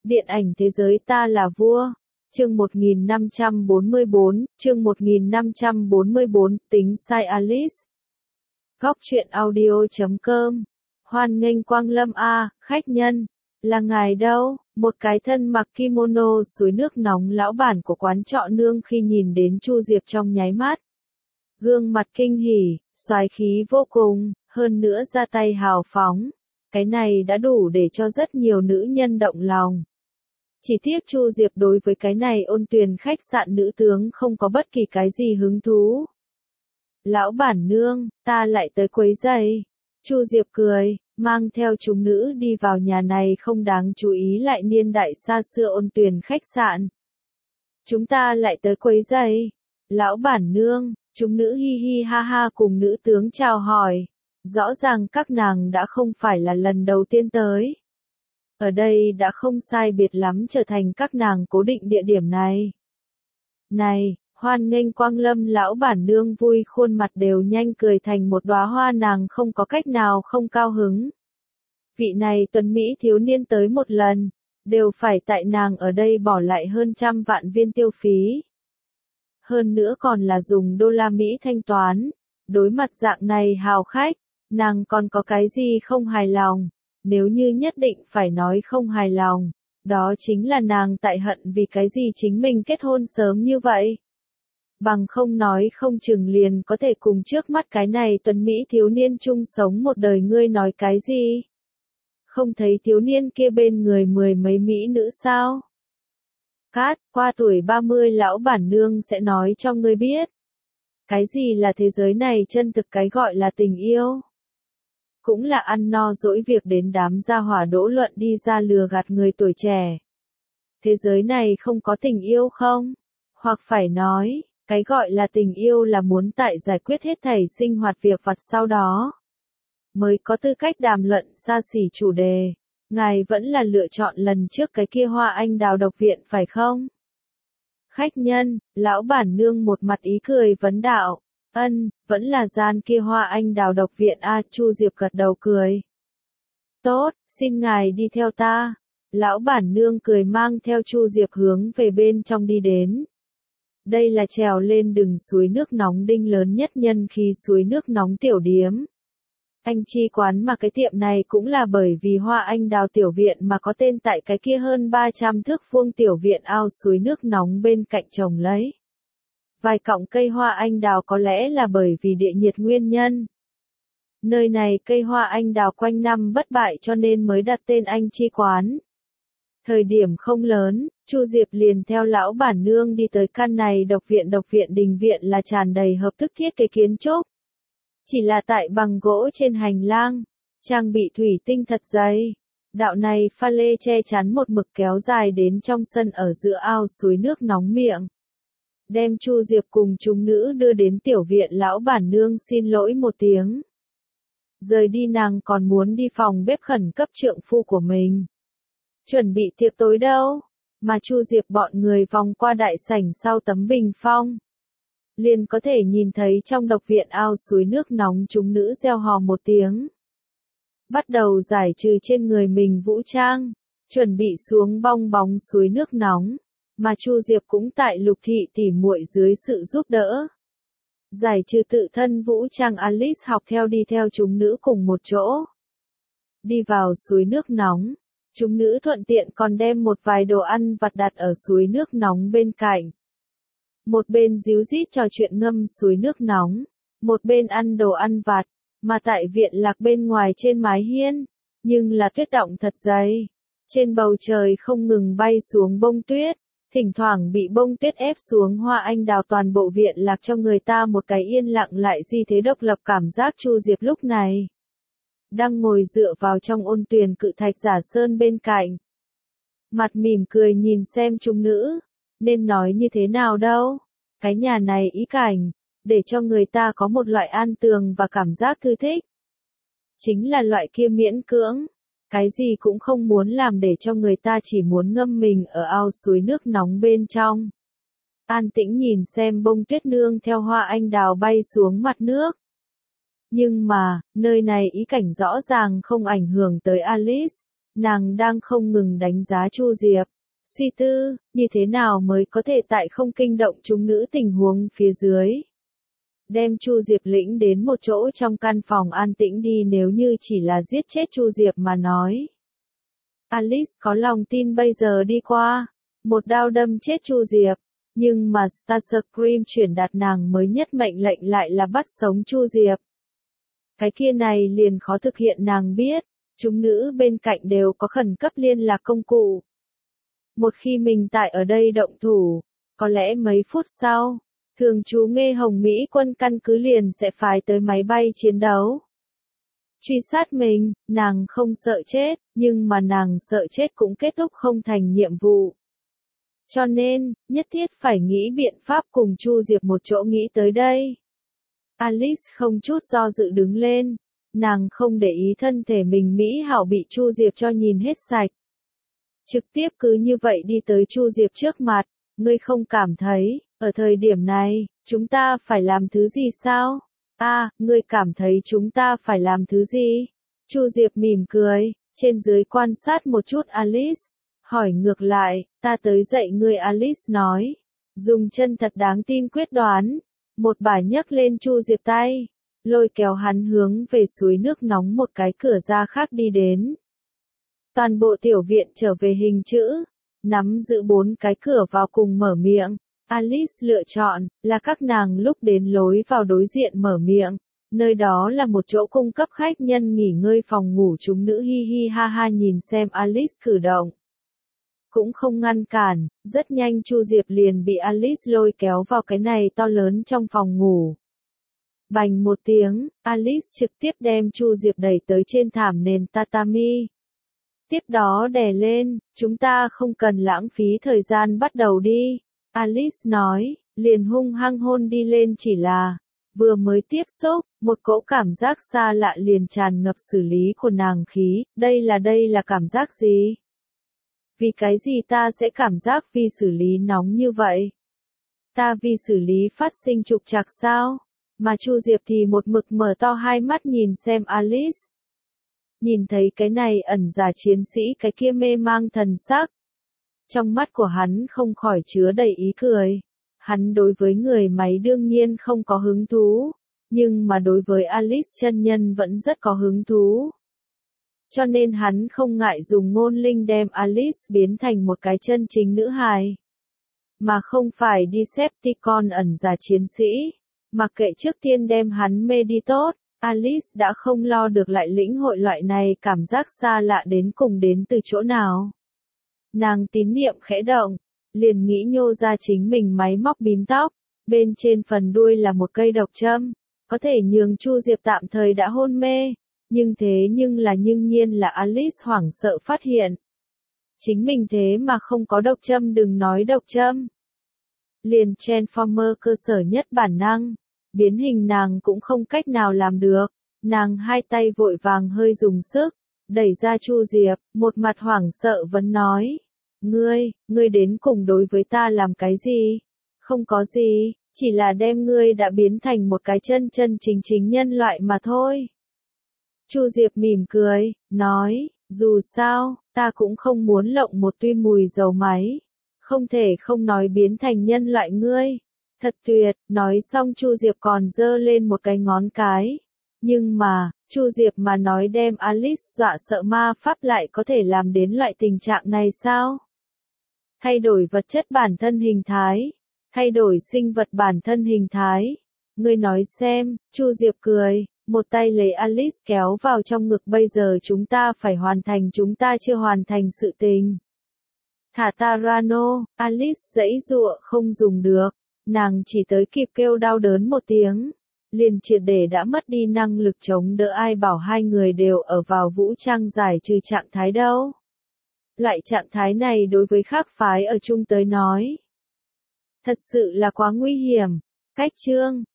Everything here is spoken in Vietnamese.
Điện ảnh thế giới ta là vua. Chương 1544, tính sai Alice. Góc truyện audio.com. Hoan nghênh quang lâm khách nhân. Là ngài đâu? Một cái thân mặc kimono suối nước nóng lão bản của quán trọ nương khi nhìn đến Chu Diệp trong nháy mắt. Gương mặt kinh hỉ, soái khí vô cùng, hơn nữa ra tay hào phóng. Cái này đã đủ để cho rất nhiều nữ nhân động lòng. Chỉ tiếc Chu Diệp đối với cái này ôn tuyền khách sạn nữ tướng không có bất kỳ cái gì hứng thú. Lão bản nương, ta lại tới quấy rầy. Chu Diệp cười, mang theo chúng nữ đi vào nhà này không đáng chú ý lại niên đại xa xưa ôn tuyền khách sạn. Chúng ta lại tới quấy rầy. Lão bản nương, chúng nữ hi hi ha ha cùng nữ tướng chào hỏi. Rõ ràng các nàng đã không phải là lần đầu tiên tới. Ở đây đã không sai biệt lắm trở thành các nàng cố định địa điểm này. Này, hoan nghênh quang lâm lão bản nương vui khuôn mặt đều nhanh cười thành một đóa hoa nàng không có cách nào không cao hứng. Vị này tuấn Mỹ thiếu niên tới một lần, đều phải tại nàng ở đây bỏ lại hơn 100 vạn viên tiêu phí. Hơn nữa còn là dùng đô la Mỹ thanh toán, đối mặt dạng này hào khách, nàng còn có cái gì không hài lòng. Nếu như nhất định phải nói không hài lòng, đó chính là nàng tại hận vì cái gì chính mình kết hôn sớm như vậy. Bằng không nói không chừng liền có thể cùng trước mắt cái này tuấn Mỹ thiếu niên chung sống một đời ngươi nói cái gì. Không thấy thiếu niên kia bên người mười mấy mỹ nữ sao? Cát, qua tuổi 30 lão bản nương sẽ nói cho ngươi biết. Cái gì là thế giới này chân thực cái gọi là tình yêu? Cũng là ăn no dỗi việc đến đám gia hỏa đỗ luận đi ra lừa gạt người tuổi trẻ. Thế giới này không có tình yêu không? Hoặc phải nói, cái gọi là tình yêu là muốn tại giải quyết hết thảy sinh hoạt việc vặt sau đó. Mới có tư cách đàm luận xa xỉ chủ đề. Ngài vẫn là lựa chọn lần trước cái kia hoa anh đào độc viện phải không? Khách nhân, lão bản nương một mặt ý cười vấn đạo. Vẫn là gian kia hoa anh đào độc viện Chu Diệp gật đầu cười. Tốt, xin ngài đi theo ta. Lão bản nương cười mang theo Chu Diệp hướng về bên trong đi đến. Đây là trèo lên đường suối nước nóng đinh lớn nhất nhân khi suối nước nóng tiểu điếm. Anh chi quán mà cái tiệm này cũng là bởi vì hoa anh đào tiểu viện mà có tên tại cái kia hơn 300 thước vuông tiểu viện ao suối nước nóng bên cạnh trồng lấy. Vài cọng cây hoa anh đào có lẽ là bởi vì địa nhiệt nguyên nhân. Nơi này cây hoa anh đào quanh năm bất bại cho nên mới đặt tên anh chi quán. Thời điểm không lớn, Chu Diệp liền theo lão bản nương đi tới căn này độc viện đình viện là tràn đầy hợp thức thiết kế kiến trúc. Chỉ là tại bằng gỗ trên hành lang, trang bị thủy tinh thật dày. Đạo này pha lê che chắn một mực kéo dài đến trong sân ở giữa ao suối nước nóng miệng. Đem Chu Diệp cùng chúng nữ đưa đến tiểu viện lão bản nương xin lỗi một tiếng. Rời đi nàng còn muốn đi phòng bếp khẩn cấp trượng phu của mình. Chuẩn bị tiệc tối đâu, mà Chu Diệp bọn người vòng qua đại sảnh sau tấm bình phong. Liền có thể nhìn thấy trong độc viện ao suối nước nóng chúng nữ reo hò một tiếng. Bắt đầu giải trừ trên người mình vũ trang, chuẩn bị xuống bong bóng suối nước nóng. Mà Chu Diệp cũng tại Lục thị tỉ muội dưới sự giúp đỡ. Giải trừ tự thân vũ trang Alice học theo đi theo chúng nữ cùng một chỗ. Đi vào suối nước nóng, chúng nữ thuận tiện còn đem một vài đồ ăn vặt đặt ở suối nước nóng bên cạnh. Một bên díu dít trò chuyện ngâm suối nước nóng, một bên ăn đồ ăn vặt, mà tại viện lạc bên ngoài trên mái hiên, nhưng là tuyết động thật dày. Trên bầu trời không ngừng bay xuống bông tuyết. Thỉnh thoảng bị bông tuyết ép xuống hoa anh đào toàn bộ viện lạc cho người ta một cái yên lặng lại di thế độc lập cảm giác. Chu Diệp lúc này đang ngồi dựa vào trong ôn tuyền cự thạch giả sơn bên cạnh. Mặt mỉm cười nhìn xem chúng nữ, nên nói như thế nào đâu. Cái nhà này ý cảnh, để cho người ta có một loại an tường và cảm giác thư thích. Chính là loại kia miễn cưỡng. Cái gì cũng không muốn làm để cho người ta chỉ muốn ngâm mình ở ao suối nước nóng bên trong. An tĩnh nhìn xem bông tuyết nương theo hoa anh đào bay xuống mặt nước. Nhưng mà, nơi này ý cảnh rõ ràng không ảnh hưởng tới Alice. Nàng đang không ngừng đánh giá Chu Diệp, suy tư, như thế nào mới có thể tại không kinh động chúng nữ tình huống phía dưới. Đem Chu Diệp lĩnh đến một chỗ trong căn phòng an tĩnh đi nếu như chỉ là giết chết Chu Diệp mà nói. Alice có lòng tin bây giờ đi qua, một đao đâm chết Chu Diệp, nhưng mà Starscream chuyển đạt nàng mới nhất mệnh lệnh lại là bắt sống Chu Diệp. Cái kia này liền khó thực hiện nàng biết, chúng nữ bên cạnh đều có khẩn cấp liên lạc công cụ. Một khi mình tại ở đây động thủ, có lẽ mấy phút sau, thường trú Nghê Hồng Mỹ quân căn cứ liền sẽ phái tới máy bay chiến đấu. Truy sát mình, nàng không sợ chết, nhưng mà nàng sợ chết cũng kết thúc không thành nhiệm vụ. Cho nên, nhất thiết phải nghĩ biện pháp cùng Chu Diệp một chỗ nghĩ tới đây. Alice không chút do dự đứng lên, nàng không để ý thân thể mình mỹ hảo bị Chu Diệp cho nhìn hết sạch. Trực tiếp cứ như vậy đi tới Chu Diệp trước mặt, ngươi không cảm thấy, ở thời điểm này, chúng ta phải làm thứ gì sao? Ngươi cảm thấy chúng ta phải làm thứ gì? Chu Diệp mỉm cười, trên dưới quan sát một chút Alice, hỏi ngược lại, ta tới dạy ngươi Alice nói. Dùng chân thật đáng tin quyết đoán, một bà nhấc lên Chu Diệp tay, lôi kéo hắn hướng về suối nước nóng một cái cửa ra khác đi đến. Toàn bộ tiểu viện trở về hình chữ, nắm giữ 4 cái cửa vào cùng mở miệng. Alice lựa chọn là các nàng lúc đến lối vào đối diện mở miệng, nơi đó là một chỗ cung cấp khách nhân nghỉ ngơi phòng ngủ chúng nữ hi hi ha ha nhìn xem Alice cử động. Cũng không ngăn cản, rất nhanh Chu Diệp liền bị Alice lôi kéo vào cái này to lớn trong phòng ngủ. Bành một tiếng, Alice trực tiếp đem Chu Diệp đẩy tới trên thảm nền tatami. Tiếp đó đè lên, chúng ta không cần lãng phí thời gian bắt đầu đi. Alice nói, liền hung hăng hôn đi lên chỉ là, vừa mới tiếp xúc, một cỗ cảm giác xa lạ liền tràn ngập xử lý của nàng khí, đây là cảm giác gì? Vì cái gì ta sẽ cảm giác vi xử lý nóng như vậy? Ta vi xử lý phát sinh trục trặc sao? Mà Chu Diệp thì một mực mở to hai mắt nhìn xem Alice. Nhìn thấy cái này ẩn giả chiến sĩ cái kia mê mang thần sắc. Trong mắt của hắn không khỏi chứa đầy ý cười. Hắn đối với người máy đương nhiên không có hứng thú, nhưng mà đối với Alice chân nhân vẫn rất có hứng thú. Cho nên hắn không ngại dùng ngôn linh đem Alice biến thành một cái chân chính nữ hài. Mà không phải Decepticon ẩn giả chiến sĩ. Mặc kệ trước tiên đem hắn mê đi tốt, Alice đã không lo được lại lĩnh hội loại này cảm giác xa lạ đến cùng đến từ chỗ nào. Nàng tín niệm khẽ động, liền nghĩ nhô ra chính mình máy móc bím tóc, bên trên phần đuôi là một cây độc châm, có thể nhường Chu Diệp tạm thời đã hôn mê, nhưng nhiên là Alice hoảng sợ phát hiện. Chính mình thế mà không có độc châm đừng nói độc châm. Liền Transformer cơ sở nhất bản năng, biến hình nàng cũng không cách nào làm được, nàng hai tay vội vàng hơi dùng sức, đẩy ra Chu Diệp, một mặt hoảng sợ vẫn nói. Ngươi đến cùng đối với ta làm cái gì? Không có gì, chỉ là đem ngươi đã biến thành một cái chân chính nhân loại mà thôi. Chu Diệp mỉm cười, nói, dù sao, ta cũng không muốn lộng một tuy mùi dầu máy. Không thể không nói biến thành nhân loại ngươi. Thật tuyệt, nói xong Chu Diệp còn giơ lên một cái ngón cái. Nhưng mà, Chu Diệp mà nói đem Alice dọa sợ ma pháp lại có thể làm đến loại tình trạng này sao? Thay đổi vật chất bản thân hình thái, thay đổi sinh vật bản thân hình thái. Ngươi nói xem, Chu Diệp cười, một tay lấy Alice kéo vào trong ngực bây giờ chúng ta phải hoàn thành chúng ta chưa hoàn thành sự tình. Thả ta ra nô, Alice giãy giụa không dùng được, nàng chỉ tới kịp kêu đau đớn một tiếng. Liền triệt để đã mất đi năng lực chống đỡ ai bảo hai người đều ở vào vũ trang giải trừ trạng thái đâu. Loại trạng thái này đối với khác phái ở chung tới nói. Thật sự là quá nguy hiểm. Cách chương